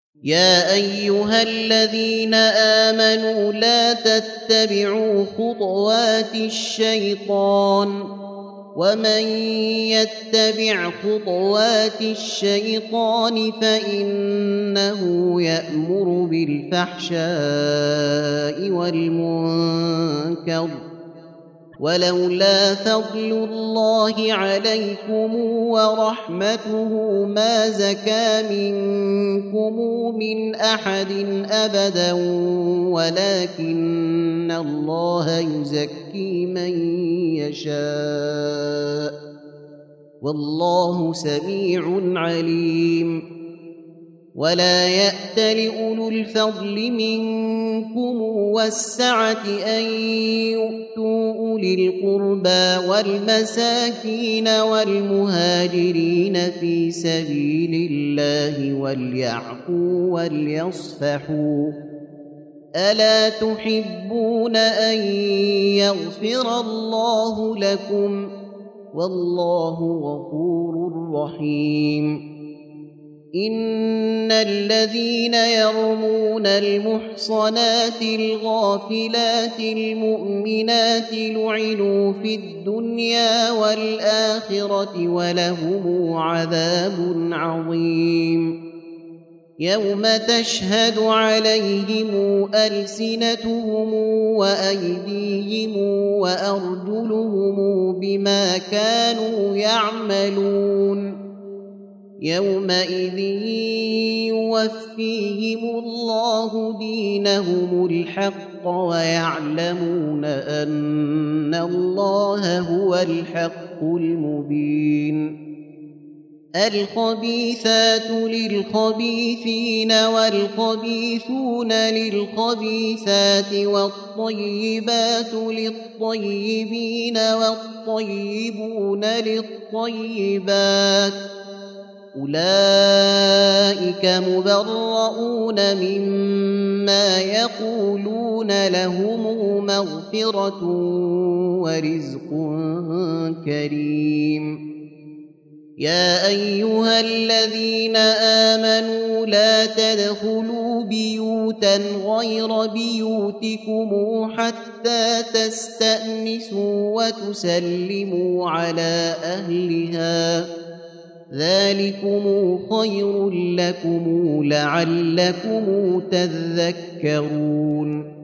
يا أيها الذين آمنوا لا تتبعوا خطوات الشيطان ومن يتبع خطوات الشيطان فإنه يأمر بالفحشاء والمنكر ولولا فضل الله عليكم ورحمته ما زكى منكم من أحد أبدا ولكن الله يزكي من يشاء والله سميع عليم ولا يأت لأولو الفضل منكم والسعة أن يؤتوا أولي القربى والمساكين والمهاجرين في سبيل الله وليعفوا وليصفحوا ألا تحبون أن يغفر الله لكم والله غفور رحيم إن الذين يرمون المحصنات الغافلات المؤمنات لعنوا في الدنيا والآخرة ولهم عذاب عظيم يوم تشهد عليهم ألسنتهم وأيديهم وأرجلهم بما كانوا يعملون يومئذ يوفيهم الله دينهم الحق ويعلمون أن الله هو الحق المبين الخبيثات للخبيثين والخبيثون للخبيثات والطيبات للطيبين والطيبون للطيبات أولئك مبرؤون مما يقولون لهم مغفرة ورزق كريم يا أيها الذين آمنوا لا تدخلوا بيوتا غير بيوتكم حتى تستأنسوا وتسلموا على أهلها ذلكم خير لكم لعلكم تذكرون